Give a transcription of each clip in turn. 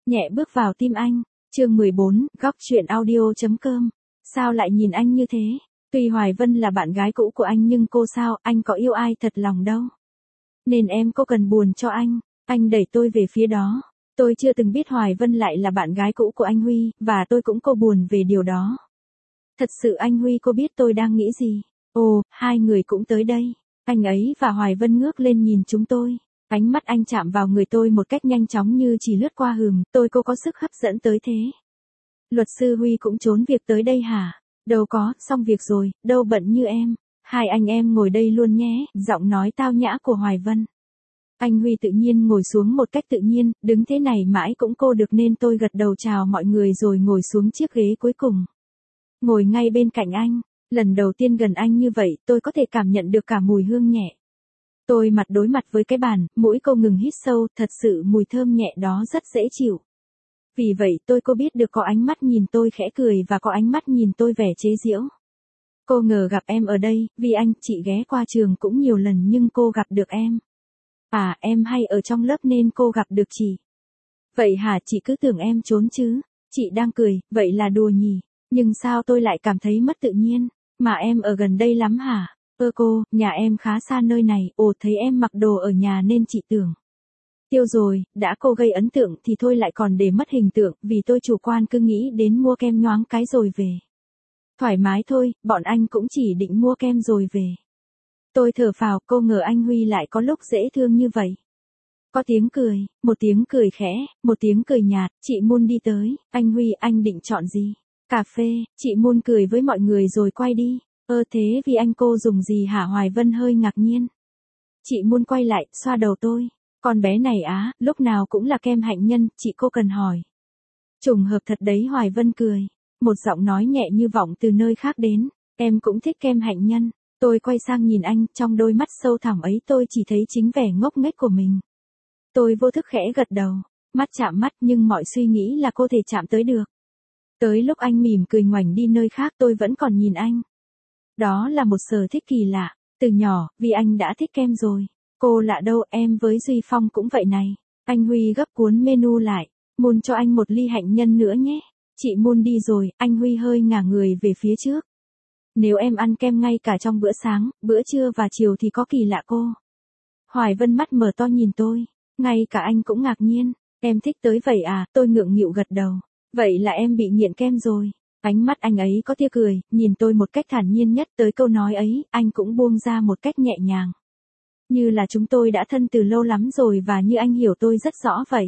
nhẹ bước vào tim anh. Chương 14, góc chuyện audio.com. Sao lại nhìn anh như thế? Tuy Hoài Vân là bạn gái cũ của anh nhưng cô sao, anh có yêu ai thật lòng đâu. Nên em có cần buồn cho anh đẩy tôi về phía đó. Tôi chưa từng biết Hoài Vân lại là bạn gái cũ của anh Huy, và tôi cũng cô buồn về điều đó. Thật sự anh Huy cô biết tôi đang nghĩ gì. Ồ, hai người cũng tới đây. Anh ấy và Hoài Vân ngước lên nhìn chúng tôi. Ánh mắt anh chạm vào người tôi một cách nhanh chóng như chỉ lướt qua tôi cô có sức hấp dẫn tới thế. Luật sư Huy cũng trốn việc tới đây hả? Đâu có, xong việc rồi, đâu bận như em. Hai anh em ngồi đây luôn nhé, giọng nói tao nhã của Hoài Vân. Anh Huy tự nhiên ngồi xuống một cách tự nhiên, đứng thế này mãi cũng cô được nên tôi gật đầu chào mọi người rồi ngồi xuống chiếc ghế cuối cùng. Ngồi ngay bên cạnh anh, lần đầu tiên gần anh như vậy tôi có thể cảm nhận được cả mùi hương nhẹ. Tôi mặt đối mặt với cái bàn, mũi cô ngừng hít sâu, thật sự mùi thơm nhẹ đó rất dễ chịu. Vì vậy cô biết được có ánh mắt nhìn tôi khẽ cười và có ánh mắt nhìn tôi vẻ chế giễu. Cô ngờ gặp em ở đây, vì chị ghé qua trường cũng nhiều lần nhưng cô gặp được em. À, em hay ở trong lớp nên cô gặp được chị. Vậy hả, chị cứ tưởng em trốn chứ. Chị đang cười, vậy là đùa nhỉ. Nhưng sao tôi lại cảm thấy mất tự nhiên, mà em ở gần đây lắm hả? Cô, nhà em khá xa nơi này, thấy em mặc đồ ở nhà nên chị tưởng. Tiêu rồi, đã cô gây ấn tượng thì thôi lại còn để mất hình tượng, vì tôi chủ quan cứ nghĩ đến mua kem nhoáng cái rồi về. Thoải mái thôi, bọn anh cũng chỉ định mua kem rồi về. Tôi thở phào, cô ngờ anh Huy lại có lúc dễ thương như vậy. Có tiếng cười, một tiếng cười khẽ, một tiếng cười nhạt, chị Moon đi tới, anh Huy anh định chọn gì? Cà phê, chị Moon cười với mọi người rồi quay đi. Thế vì anh cô dùng gì hả? Hoài Vân hơi ngạc nhiên. Chị Moon quay lại, xoa đầu tôi. Con bé này á, lúc nào cũng là kem hạnh nhân, chị cô cần hỏi. Trùng hợp thật đấy, Hoài Vân cười. Một giọng nói nhẹ như vọng từ nơi khác đến. Em cũng thích kem hạnh nhân. Tôi quay sang nhìn anh, trong đôi mắt sâu thẳm ấy tôi chỉ thấy chính vẻ ngốc nghếch của mình. Tôi vô thức khẽ gật đầu. Mắt chạm mắt nhưng mọi suy nghĩ là cô thể chạm tới được. Tới lúc anh mỉm cười ngoảnh đi nơi khác tôi vẫn còn nhìn anh. Đó là một sở thích kỳ lạ. Từ nhỏ, vì anh đã thích kem rồi. Cô lạ đâu, em với Duy Phong cũng vậy này. Anh Huy gấp cuốn menu lại. Moon cho anh một ly hạnh nhân nữa nhé. Chị Moon đi rồi, anh Huy hơi ngả người về phía trước. Nếu em ăn kem ngay cả trong bữa sáng, bữa trưa và chiều thì có kỳ lạ cô. Hoài Vân mắt mở to nhìn tôi. Ngay cả anh cũng ngạc nhiên. Em thích tới vậy à, tôi ngượng nghịu gật đầu. Vậy là em bị nghiện kem rồi. Ánh mắt anh ấy có tia cười, nhìn tôi một cách thản nhiên nhất. Tới câu nói ấy, anh cũng buông ra một cách nhẹ nhàng. Như là chúng tôi đã thân từ lâu lắm rồi và như anh hiểu tôi rất rõ vậy.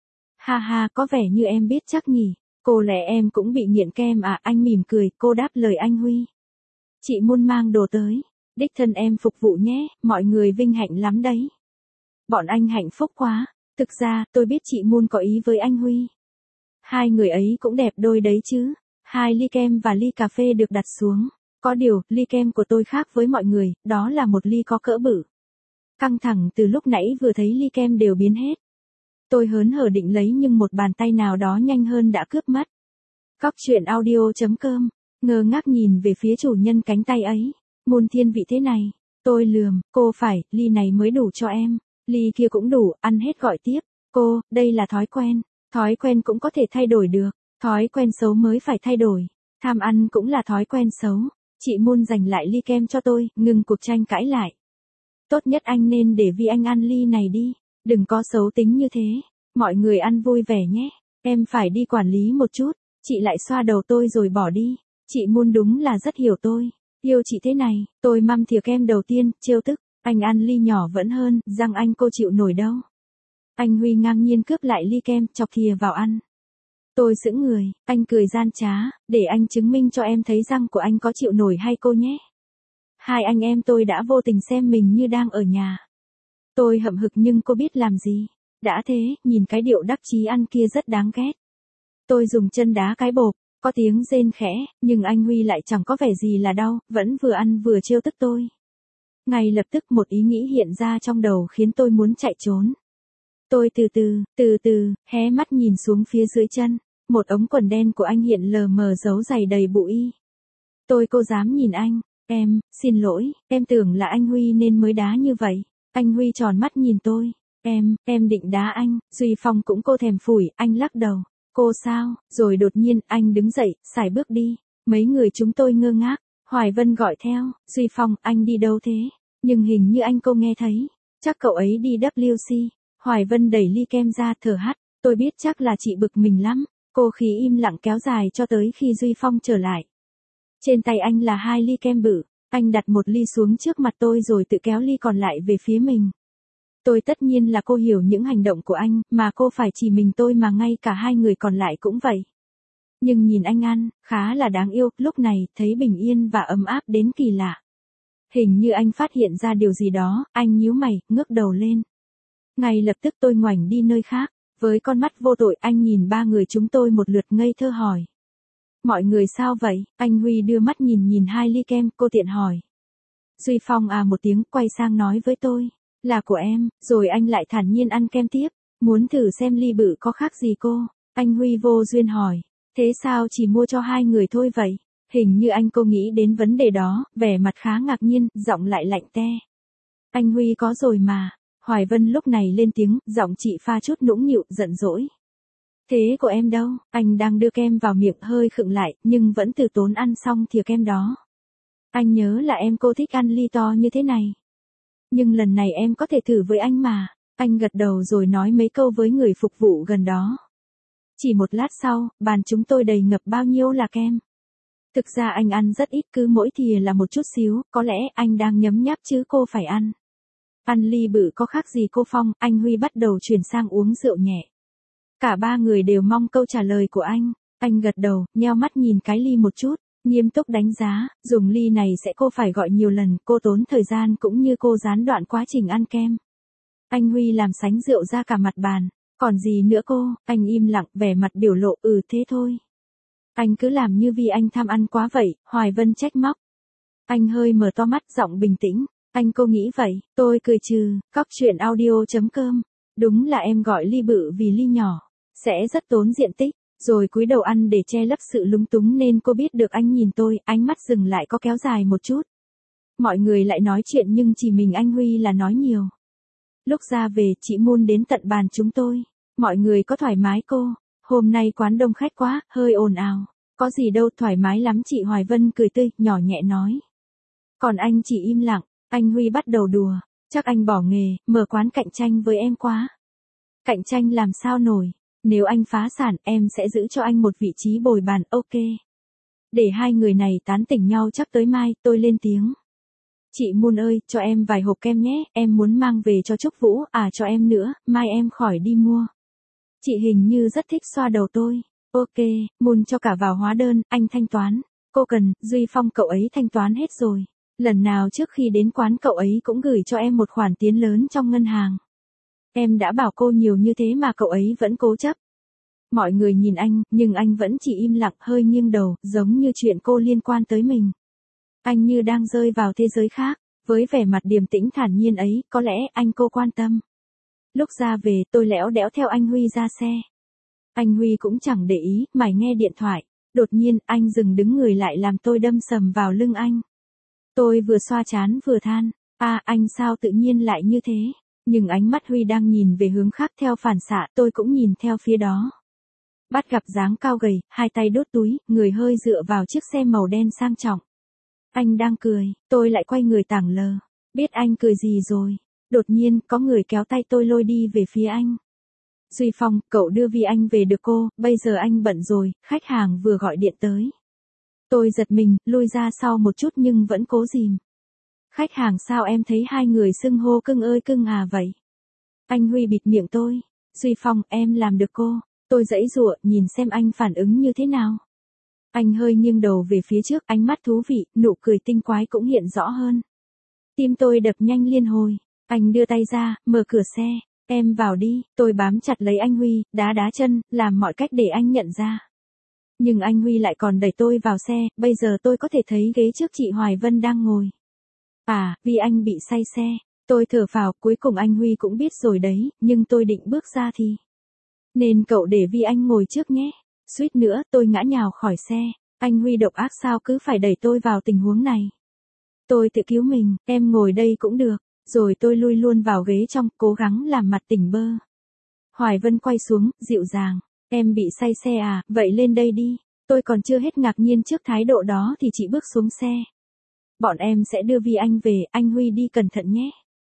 Ha ha, có vẻ như em biết chắc nhỉ. Cô lẽ em cũng bị nghiện kem à? Anh mỉm cười, cô đáp lời anh Huy. Chị Moon mang đồ tới. Đích thân em phục vụ nhé, mọi người vinh hạnh lắm đấy. Bọn anh hạnh phúc quá. Thực ra, tôi biết chị Moon có ý với anh Huy. Hai người ấy cũng đẹp đôi đấy chứ. 2 ly kem và ly cà phê được đặt xuống. Có điều, ly kem của tôi khác với mọi người, đó là một ly có cỡ bự. Căng thẳng từ lúc nãy vừa thấy ly kem đều biến hết. Tôi hớn hở định lấy nhưng một bàn tay nào đó nhanh hơn đã cướp mất. Góc chuyện audio.com. Ngơ ngác nhìn về phía chủ nhân cánh tay ấy. Moon thiên vị thế này. Tôi lườm, cô phải, ly này mới đủ cho em. Ly kia cũng đủ, ăn hết gọi tiếp. Cô, đây là thói quen. Thói quen cũng có thể thay đổi được. Thói quen xấu mới phải thay đổi. Tham ăn cũng là thói quen xấu. Chị Moon giành lại ly kem cho tôi, ngừng cuộc tranh cãi lại. Tốt nhất anh nên để Vi Anh ăn ly này đi. Đừng có xấu tính như thế. Mọi người ăn vui vẻ nhé. Em phải đi quản lý một chút. Chị lại xoa đầu tôi rồi bỏ đi. Chị Moon đúng là rất hiểu tôi. Yêu chị thế này. Tôi măm thìa kem đầu tiên, trêu tức. Anh ăn ly nhỏ vẫn hơn, răng anh cô chịu nổi đâu. Anh Huy ngang nhiên cướp lại ly kem, chọc thìa vào ăn. Tôi sững người, anh cười gian trá, để anh chứng minh cho em thấy răng của anh có chịu nổi hay cô nhé. Hai anh em tôi đã vô tình xem mình như đang ở nhà. Tôi hậm hực nhưng cô biết làm gì. Đã thế, nhìn cái điệu đắc chí ăn kia rất đáng ghét. Tôi dùng chân đá cái bộp, có tiếng rên khẽ, nhưng anh Huy lại chẳng có vẻ gì là đau, vẫn vừa ăn vừa trêu tức tôi. Ngay lập tức một ý nghĩ hiện ra trong đầu khiến tôi muốn chạy trốn. Tôi từ từ, hé mắt nhìn xuống phía dưới chân. Một ống quần đen của anh hiện lờ mờ dấu giày đầy bụi. Cô dám nhìn anh. Em, xin lỗi, em tưởng là anh Huy nên mới đá như vậy. Anh Huy tròn mắt nhìn tôi. Em định đá anh, Duy Phong cũng cô thèm phủi, anh lắc đầu. Cô sao, rồi đột nhiên, anh đứng dậy, sải bước đi. Mấy người chúng tôi ngơ ngác, Hoài Vân gọi theo, Duy Phong, anh đi đâu thế? Nhưng hình như anh cô nghe thấy, chắc cậu ấy đi WC. Hoài Vân đẩy ly kem ra thở hắt, tôi biết chắc là chị bực mình lắm. Cô khí im lặng kéo dài cho tới khi Duy Phong trở lại. Trên tay anh là 2 ly kem bự, anh đặt một ly xuống trước mặt tôi rồi tự kéo ly còn lại về phía mình. Tôi tất nhiên là cô hiểu những hành động của anh, mà cô phải chỉ mình tôi mà ngay cả 2 người còn lại cũng vậy. Nhưng nhìn anh ăn, khá là đáng yêu, lúc này thấy bình yên và ấm áp đến kỳ lạ. Hình như anh phát hiện ra điều gì đó, anh nhíu mày, ngước đầu lên. Ngay lập tức tôi ngoảnh đi nơi khác, với con mắt vô tội anh nhìn 3 người chúng tôi một lượt ngây thơ hỏi. Mọi người sao vậy? Anh Huy đưa mắt nhìn 2 ly kem, cô tiện hỏi. Duy Phong à một tiếng, quay sang nói với tôi. Là của em, rồi anh lại thản nhiên ăn kem tiếp. Muốn thử xem ly bự có khác gì cô? Anh Huy vô duyên hỏi. Thế sao chỉ mua cho 2 người thôi vậy? Hình như anh cô nghĩ đến vấn đề đó, vẻ mặt khá ngạc nhiên, giọng lại lạnh te. Anh Huy có rồi mà. Hoài Vân lúc này lên tiếng, giọng chị pha chút nũng nịu, giận dỗi. Thế của em đâu? Anh đang đưa kem vào miệng hơi khựng lại, nhưng vẫn từ tốn ăn xong thìa kem đó. Anh nhớ là em cô thích ăn ly to như thế này. Nhưng lần này em có thể thử với anh mà. Anh gật đầu rồi nói mấy câu với người phục vụ gần đó. Chỉ một lát sau, bàn chúng tôi đầy ngập bao nhiêu là kem. Thực ra anh ăn rất ít, cứ mỗi thìa là một chút xíu, có lẽ anh đang nhấm nháp chứ cô phải ăn. Ăn ly bự có khác gì cô Phong? Anh Huy bắt đầu chuyển sang uống rượu nhẹ. Cả 3 người đều mong câu trả lời của anh. Anh gật đầu, nheo mắt nhìn cái ly một chút, nghiêm túc đánh giá, dùng ly này sẽ cô phải gọi nhiều lần, cô tốn thời gian cũng như cô gián đoạn quá trình ăn kem. Anh Huy làm sánh rượu ra cả mặt bàn. Còn gì nữa cô? Anh im lặng, vẻ mặt biểu lộ, thế thôi. Anh cứ làm như vì anh tham ăn quá vậy, Hoài Vân trách móc. Anh hơi mở to mắt, giọng bình tĩnh. Anh cô nghĩ vậy, tôi cười trừ, cóc truyện audio.com. Đúng là em gọi ly bự vì ly nhỏ sẽ rất tốn diện tích, rồi cúi đầu ăn để che lấp sự lúng túng nên cô biết được anh nhìn tôi, ánh mắt dừng lại có kéo dài một chút. Mọi người lại nói chuyện nhưng chỉ mình anh Huy là nói nhiều. Lúc ra về, chị Moon đến tận bàn chúng tôi. Mọi người có thoải mái cô? Hôm nay quán đông khách quá, hơi ồn ào. Có gì đâu, thoải mái lắm chị Hoài Vân cười tươi, nhỏ nhẹ nói. Còn anh chỉ im lặng, anh Huy bắt đầu đùa. Chắc anh bỏ nghề, mở quán cạnh tranh với em quá. Cạnh tranh làm sao nổi? Nếu anh phá sản, em sẽ giữ cho anh một vị trí bồi bàn, ok. Để 2 người này tán tỉnh nhau chắc tới mai, tôi lên tiếng. Chị Moon ơi, cho em vài hộp kem nhé, em muốn mang về cho Trúc Vũ, cho em nữa, mai em khỏi đi mua. Chị hình như rất thích xoa đầu tôi. Ok, Moon cho cả vào hóa đơn, anh thanh toán. Cô cần, Duy Phong cậu ấy thanh toán hết rồi. Lần nào trước khi đến quán cậu ấy cũng gửi cho em một khoản tiền lớn trong ngân hàng. Em đã bảo cô nhiều như thế mà cậu ấy vẫn cố chấp. Mọi người nhìn anh, nhưng anh vẫn chỉ im lặng, hơi nghiêng đầu, giống như chuyện cô liên quan tới mình. Anh như đang rơi vào thế giới khác, với vẻ mặt điềm tĩnh thản nhiên ấy, có lẽ anh cô quan tâm. Lúc ra về, tôi lẽo đẽo theo anh Huy ra xe. Anh Huy cũng chẳng để ý, mải nghe điện thoại. Đột nhiên, anh dừng đứng người lại làm tôi đâm sầm vào lưng anh. Tôi vừa xoa trán vừa than, anh sao tự nhiên lại như thế? Nhưng ánh mắt Huy đang nhìn về hướng khác theo phản xạ, tôi cũng nhìn theo phía đó. Bắt gặp dáng cao gầy, 2 tay đốt túi, người hơi dựa vào chiếc xe màu đen sang trọng. Anh đang cười, tôi lại quay người tảng lờ. Biết anh cười gì rồi. Đột nhiên, có người kéo tay tôi lôi đi về phía anh. Duy Phong, cậu đưa Vi Anh về được cô, bây giờ anh bận rồi, khách hàng vừa gọi điện tới. Tôi giật mình, lui ra sau một chút nhưng vẫn cố dìm. Khách hàng sao em thấy 2 người xưng hô cưng ơi cưng vậy? Anh Huy bịt miệng tôi. Duy Phong, em làm được cô. Tôi giãy giụa, nhìn xem anh phản ứng như thế nào. Anh hơi nghiêng đầu về phía trước, ánh mắt thú vị, nụ cười tinh quái cũng hiện rõ hơn. Tim tôi đập nhanh liên hồi. Anh đưa tay ra, mở cửa xe. Em vào đi, tôi bám chặt lấy anh Huy, đá chân, làm mọi cách để anh nhận ra. Nhưng anh Huy lại còn đẩy tôi vào xe, bây giờ tôi có thể thấy ghế trước chị Hoài Vân đang ngồi. Vì anh bị say xe. Tôi thở phào, cuối cùng anh Huy cũng biết rồi đấy, nhưng tôi định bước ra thì. Nên cậu để Vi Anh ngồi trước nhé. Suýt nữa, tôi ngã nhào khỏi xe. Anh Huy độc ác sao cứ phải đẩy tôi vào tình huống này. Tôi tự cứu mình, em ngồi đây cũng được. Rồi tôi lui luôn vào ghế trong, cố gắng làm mặt tỉnh bơ. Hoài Vân quay xuống, dịu dàng. Em bị say xe à, vậy lên đây đi. Tôi còn chưa hết ngạc nhiên trước thái độ đó thì chị bước xuống xe. Bọn em sẽ đưa Vi Anh về, anh Huy đi cẩn thận nhé.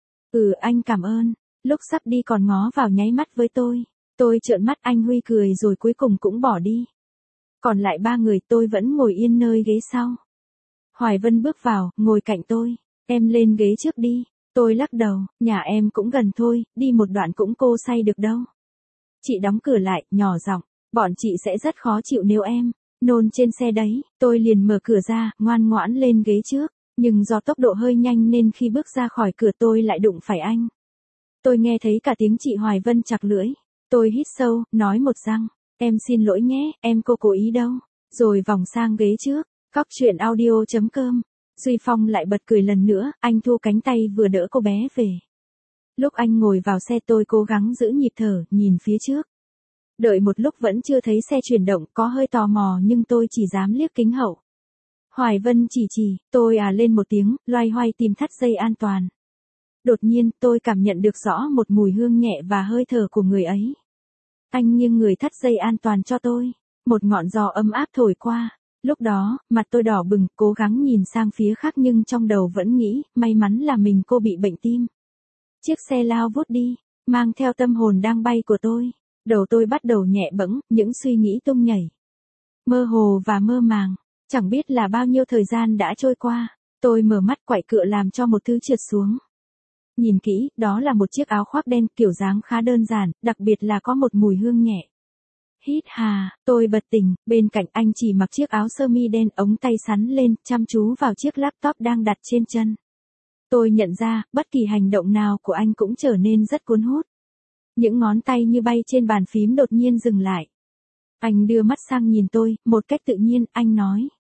Ừ, anh cảm ơn. Lúc sắp đi còn ngó vào nháy mắt với tôi. Tôi trợn mắt, anh Huy cười rồi cuối cùng cũng bỏ đi. Còn lại 3 người, tôi vẫn ngồi yên nơi ghế sau. Hoài Vân bước vào, ngồi cạnh tôi. Em lên ghế trước đi. Tôi lắc đầu, nhà em cũng gần thôi, đi một đoạn cũng cô say được đâu. Chị đóng cửa lại, nhỏ giọng, bọn chị sẽ rất khó chịu nếu em nôn trên xe đấy. Tôi liền mở cửa ra, ngoan ngoãn lên ghế trước. Nhưng do tốc độ hơi nhanh nên khi bước ra khỏi cửa tôi lại đụng phải anh. Tôi nghe thấy cả tiếng chị Hoài Vân chặt lưỡi. Tôi hít sâu, nói một răng. Em xin lỗi nhé, em cô cố ý đâu. Rồi vòng sang ghế trước. Góc truyện audio.com. Duy Phong lại bật cười lần nữa, anh thu cánh tay vừa đỡ cô bé về. Lúc anh ngồi vào xe tôi cố gắng giữ nhịp thở, nhìn phía trước. Đợi một lúc vẫn chưa thấy xe chuyển động, có hơi tò mò nhưng tôi chỉ dám liếc kính hậu. Hoài Vân chỉ, tôi lên một tiếng, loay hoay tìm thắt dây an toàn. Đột nhiên, tôi cảm nhận được rõ một mùi hương nhẹ và hơi thở của người ấy. Anh nghiêng người thắt dây an toàn cho tôi. Một ngọn gió ấm áp thổi qua. Lúc đó, mặt tôi đỏ bừng, cố gắng nhìn sang phía khác nhưng trong đầu vẫn nghĩ, may mắn là mình cô bị bệnh tim. Chiếc xe lao vút đi, mang theo tâm hồn đang bay của tôi. Đầu tôi bắt đầu nhẹ bẫng, những suy nghĩ tung nhảy. Mơ hồ và mơ màng, chẳng biết là bao nhiêu thời gian đã trôi qua. Tôi mở mắt quạy cựa làm cho một thứ trượt xuống. Nhìn kỹ, đó là một chiếc áo khoác đen kiểu dáng khá đơn giản, đặc biệt là có một mùi hương nhẹ. Hít hà, tôi bật tỉnh, bên cạnh anh chỉ mặc chiếc áo sơ mi đen, ống tay xắn lên, chăm chú vào chiếc laptop đang đặt trên chân. Tôi nhận ra, bất kỳ hành động nào của anh cũng trở nên rất cuốn hút. Những ngón tay như bay trên bàn phím đột nhiên dừng lại. Anh đưa mắt sang nhìn tôi, một cách tự nhiên, anh nói.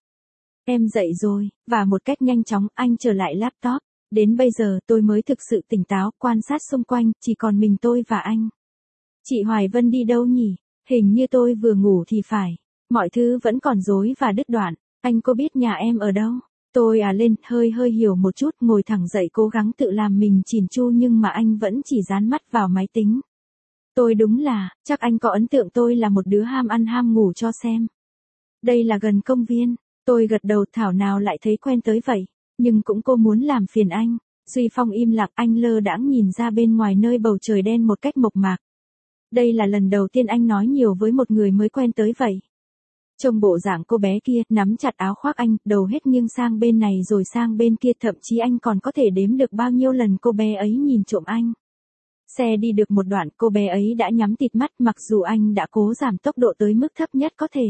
Em dậy rồi, và một cách nhanh chóng, anh trở lại laptop. Đến bây giờ tôi mới thực sự tỉnh táo, quan sát xung quanh, chỉ còn mình tôi và anh. Chị Hoài Vân đi đâu nhỉ? Hình như tôi vừa ngủ thì phải. Mọi thứ vẫn còn rối và đứt đoạn. Anh có biết nhà em ở đâu? Tôi lên, hơi hiểu một chút, ngồi thẳng dậy cố gắng tự làm mình chỉn chu nhưng mà anh vẫn chỉ dán mắt vào máy tính. Tôi đúng là, chắc anh có ấn tượng tôi là một đứa ham ăn ham ngủ cho xem. Đây là gần công viên. Tôi gật đầu, thảo nào lại thấy quen tới vậy. Nhưng cũng cô muốn làm phiền anh. Duy Phong im lặng, anh lơ đãng nhìn ra bên ngoài nơi bầu trời đen một cách mộc mạc. Đây là lần đầu tiên anh nói nhiều với một người mới quen tới vậy. Trông bộ dạng cô bé kia, nắm chặt áo khoác anh, đầu hết nghiêng sang bên này rồi sang bên kia, thậm chí anh còn có thể đếm được bao nhiêu lần cô bé ấy nhìn trộm anh. Xe đi được một đoạn, cô bé ấy đã nhắm tịt mắt mặc dù anh đã cố giảm tốc độ tới mức thấp nhất có thể.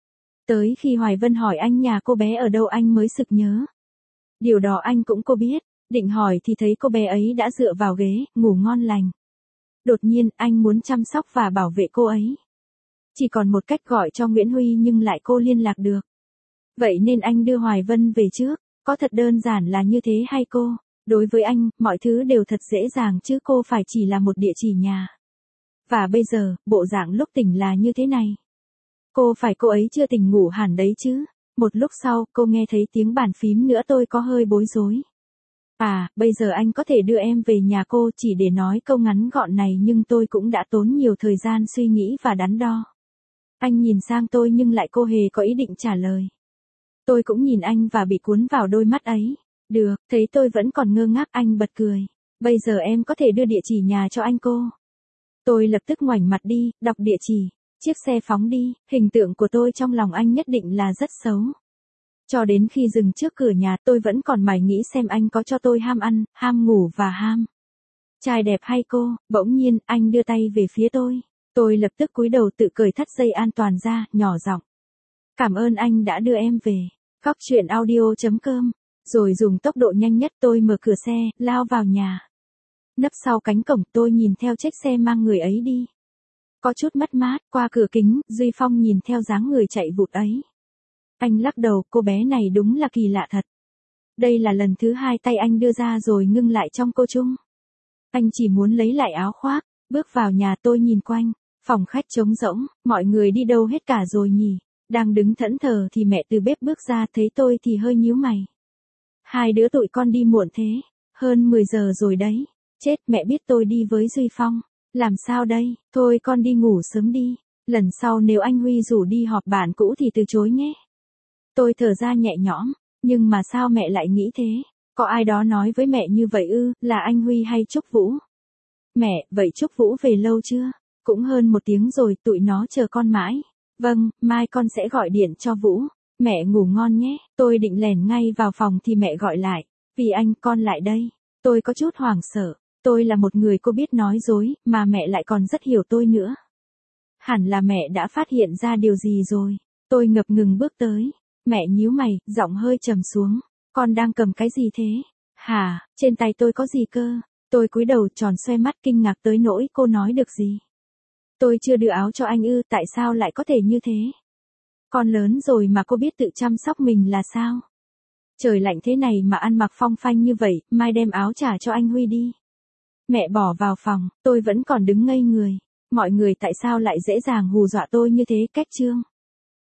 Tới khi Hoài Vân hỏi anh nhà cô bé ở đâu anh mới sực nhớ. Điều đó anh cũng cô biết, định hỏi thì thấy cô bé ấy đã dựa vào ghế, ngủ ngon lành. Đột nhiên, anh muốn chăm sóc và bảo vệ cô ấy. Chỉ còn một cách gọi cho Nguyễn Huy nhưng lại cô liên lạc được. Vậy nên anh đưa Hoài Vân về trước, có thật đơn giản là như thế hay cô? Đối với anh, mọi thứ đều thật dễ dàng chứ cô phải chỉ là một địa chỉ nhà. Và bây giờ, bộ dạng lúc tỉnh là như thế này. Cô ấy chưa tỉnh ngủ hẳn đấy chứ. Một lúc sau, cô nghe thấy tiếng bàn phím nữa tôi có hơi bối rối. Bây giờ anh có thể đưa em về nhà cô chỉ để nói câu ngắn gọn này nhưng tôi cũng đã tốn nhiều thời gian suy nghĩ và đắn đo. Anh nhìn sang tôi nhưng lại cô hề có ý định trả lời. Tôi cũng nhìn anh và bị cuốn vào đôi mắt ấy. Được, thấy tôi vẫn còn ngơ ngác anh bật cười. Bây giờ em có thể đưa địa chỉ nhà cho anh cô. Tôi lập tức ngoảnh mặt đi, đọc địa chỉ. Chiếc xe phóng đi, hình tượng của tôi trong lòng anh nhất định là rất xấu. Cho đến khi dừng trước cửa nhà tôi vẫn còn mải nghĩ xem anh có cho tôi ham ăn, ham ngủ và ham trai đẹp hay cô. Bỗng nhiên anh đưa tay về phía tôi. Tôi lập tức cúi đầu tự cởi thắt dây an toàn ra, nhỏ giọng. Cảm ơn anh đã đưa em về. Góc truyện audio.com. Rồi dùng tốc độ nhanh nhất tôi mở cửa xe, lao vào nhà. Nấp sau cánh cổng tôi nhìn theo chiếc xe mang người ấy đi. Có chút mất mát, qua cửa kính, Duy Phong nhìn theo dáng người chạy vụt ấy. Anh lắc đầu, cô bé này đúng là kỳ lạ thật. Đây là lần thứ 2 tay anh đưa ra rồi ngưng lại trong cô chung. Anh chỉ muốn lấy lại áo khoác, bước vào nhà tôi nhìn quanh, phòng khách trống rỗng, mọi người đi đâu hết cả rồi nhỉ. Đang đứng thẫn thờ thì mẹ từ bếp bước ra thấy tôi thì hơi nhíu mày. Hai đứa tụi con đi muộn thế, Hơn 10 giờ rồi đấy. Chết, mẹ biết tôi đi với Duy Phong. Làm sao đây, thôi con đi ngủ sớm đi. Lần sau nếu anh Huy rủ đi họp bạn cũ thì từ chối nhé. Tôi thở ra nhẹ nhõm, nhưng mà sao mẹ lại nghĩ thế? Có ai đó nói với mẹ như vậy ư, là anh Huy hay Trúc Vũ? Mẹ, vậy Trúc Vũ về lâu chưa? Cũng hơn 1 tiếng rồi, tụi nó chờ con mãi. Vâng, mai con sẽ gọi điện cho Vũ. Mẹ ngủ ngon nhé. Tôi định lèn ngay vào phòng thì mẹ gọi lại. Vì anh, con lại đây. Tôi có chút hoảng sợ. Tôi là một người cô biết nói dối, mà mẹ lại còn rất hiểu tôi nữa. Hẳn là mẹ đã phát hiện ra điều gì rồi. Tôi ngập ngừng bước tới. Mẹ nhíu mày, giọng hơi trầm xuống. Con đang cầm cái gì thế? Hả, trên tay tôi có gì cơ? Tôi cúi đầu tròn xoe mắt kinh ngạc tới nỗi cô nói được gì. Tôi chưa đưa áo cho anh ư, tại sao lại có thể như thế? Con lớn rồi mà cô biết tự chăm sóc mình là sao? Trời lạnh thế này mà ăn mặc phong phanh như vậy, mai đem áo trả cho anh Huy đi. Mẹ bỏ vào phòng, tôi vẫn còn đứng ngây người. Mọi người tại sao lại dễ dàng hù dọa tôi như thế, Cách Trương?